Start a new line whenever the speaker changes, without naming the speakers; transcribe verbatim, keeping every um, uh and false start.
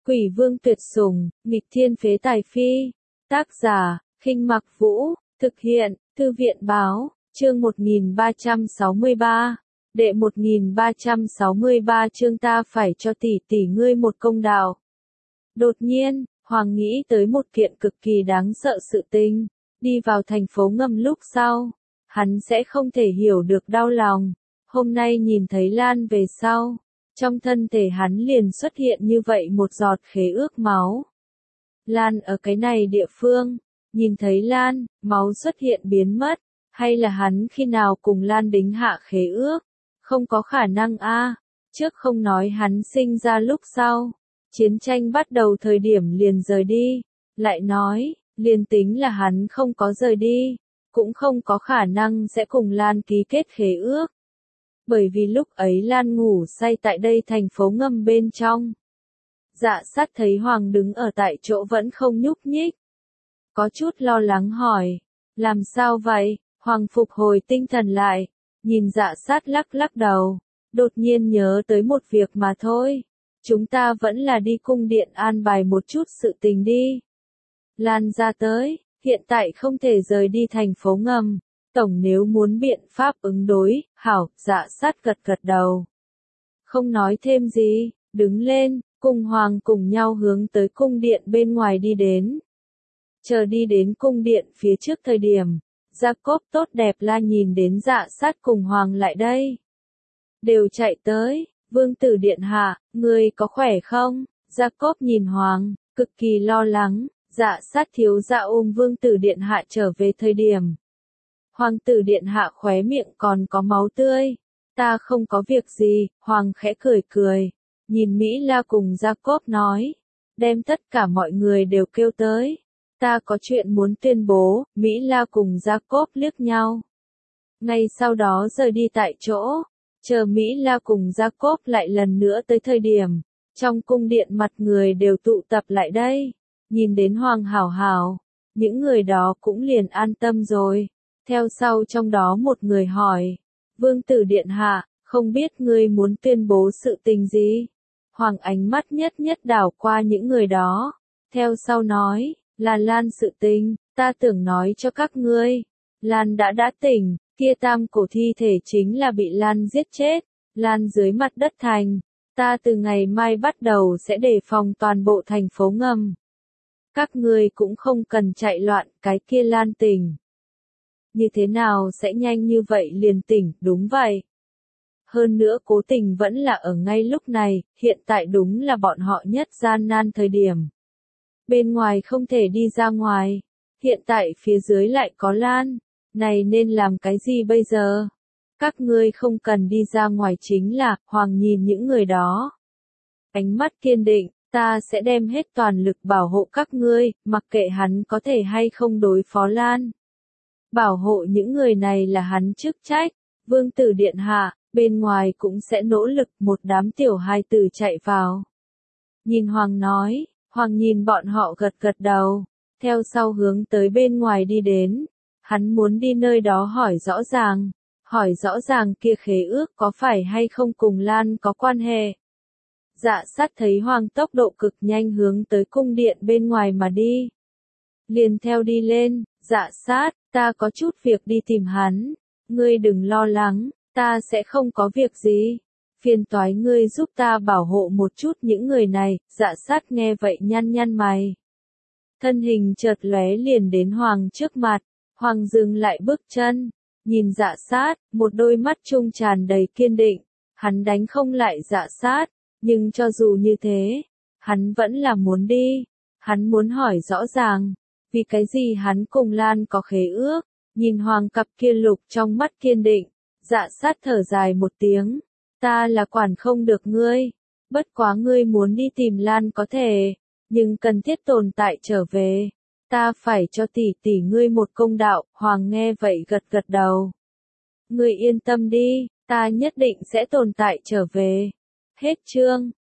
Quỷ vương tuyệt sủng, nghịch thiên phế tài phi. Tác giả, Khinh Mặc Vũ, thực hiện, Thư viện báo, chương một nghìn ba trăm sáu mươi ba. Đệ một nghìn ba trăm sáu mươi ba chương ta phải cho tỷ tỷ ngươi một công đạo. Đột nhiên, Hoàng nghĩ tới một kiện cực kỳ đáng sợ sự tình, đi vào thành phố ngầm lúc sau, hắn sẽ không thể hiểu được đau lòng. Hôm nay nhìn thấy Lan về sau, trong thân thể hắn liền xuất hiện như vậy một giọt khế ước máu. Lan ở cái này địa phương, nhìn thấy Lan, máu xuất hiện biến mất, hay là hắn khi nào cùng Lan đính hạ khế ước? Không có khả năng a. Trước không nói hắn sinh ra lúc sau, chiến tranh bắt đầu thời điểm liền rời đi, lại nói, liền tính là hắn không có rời đi, cũng không có khả năng sẽ cùng Lan ký kết khế ước. Bởi vì lúc ấy Lan ngủ say tại đây thành phố ngầm bên trong. Dạ sát thấy Hoàng đứng ở tại chỗ vẫn không nhúc nhích. Có chút lo lắng hỏi, làm sao vậy? Hoàng phục hồi tinh thần lại, nhìn dạ sát lắc lắc đầu, đột nhiên nhớ tới một việc mà thôi. Chúng ta vẫn là đi cung điện an bài một chút sự tình đi. Lan ra tới, hiện tại không thể rời đi thành phố ngầm. Tổng nếu muốn biện pháp ứng đối, hảo, dạ sát gật gật đầu. Không nói thêm gì, đứng lên, cùng Hoàng cùng nhau hướng tới cung điện bên ngoài đi đến. Chờ đi đến cung điện phía trước thời điểm, Jacob tốt đẹp la nhìn đến dạ sát cùng Hoàng lại đây. Đều chạy tới, vương tử điện hạ, ngươi có khỏe không? Jacob nhìn Hoàng, cực kỳ lo lắng, dạ sát thiếu dạ ôm vương tử điện hạ trở về thời điểm. Hoàng tử điện hạ khóe miệng còn có máu tươi. Ta không có việc gì, Hoàng khẽ cười cười. Nhìn Mỹ La cùng Jacob nói. Đem tất cả mọi người đều kêu tới. Ta có chuyện muốn tuyên bố, Mỹ La cùng Jacob liếc nhau. Ngay sau đó rời đi tại chỗ. Chờ Mỹ La cùng Jacob lại lần nữa tới thời điểm. Trong cung điện mặt người đều tụ tập lại đây. Nhìn đến Hoàng hảo hảo. Những người đó cũng liền an tâm rồi. Theo sau trong đó một người hỏi, vương tử điện hạ, không biết ngươi muốn tuyên bố sự tình gì? Hoàng ánh mắt nhất nhất đảo qua những người đó. Theo sau nói, là Lan sự tình, ta tưởng nói cho các ngươi. Lan đã đã tỉnh, kia tam cổ thi thể chính là bị Lan giết chết. Lan dưới mặt đất thành, ta từ ngày mai bắt đầu sẽ đề phòng toàn bộ thành phố ngầm. Các ngươi cũng không cần chạy loạn, cái kia Lan tỉnh. Như thế nào sẽ nhanh như vậy liền tỉnh, đúng vậy. Hơn nữa cố tình vẫn là ở ngay lúc này, hiện tại đúng là bọn họ nhất gian nan thời điểm. Bên ngoài không thể đi ra ngoài, hiện tại phía dưới lại có Lan, này nên làm cái gì bây giờ? Các ngươi không cần đi ra ngoài chính là, Hoàng nhìn những người đó. Ánh mắt kiên định, ta sẽ đem hết toàn lực bảo hộ các ngươi, mặc kệ hắn có thể hay không đối phó Lan. Bảo hộ những người này là hắn chức trách, vương tử điện hạ, bên ngoài cũng sẽ nỗ lực. Một đám tiểu hài tử chạy vào. Nhìn Hoàng nói, Hoàng nhìn bọn họ gật gật đầu, theo sau hướng tới bên ngoài đi đến. Hắn muốn đi nơi đó hỏi rõ ràng, hỏi rõ ràng kia khế ước có phải hay không cùng Lan có quan hệ. Dạ sát thấy Hoàng tốc độ cực nhanh hướng tới cung điện bên ngoài mà đi. Liền theo đi lên, dạ sát, ta có chút việc đi tìm hắn, ngươi đừng lo lắng, ta sẽ không có việc gì. Phiền toái ngươi giúp ta bảo hộ một chút những người này, dạ sát nghe vậy nhăn nhăn mày. Thân hình chợt lóe liền đến Hoàng trước mặt, Hoàng dừng lại bước chân, nhìn dạ sát, một đôi mắt trung tràn đầy kiên định, hắn đánh không lại dạ sát, nhưng cho dù như thế, hắn vẫn là muốn đi, hắn muốn hỏi rõ ràng. Vì cái gì hắn cùng Lan có khế ước, nhìn Hoàng cặp kia lục trong mắt kiên định, dạ sát thở dài một tiếng, ta là quản không được ngươi, bất quá ngươi muốn đi tìm Lan có thể, nhưng cần thiết tồn tại trở về, ta phải cho tỷ tỷ ngươi một công đạo. Hoàng nghe vậy gật gật đầu. Ngươi yên tâm đi, ta nhất định sẽ tồn tại trở về. Hết chương.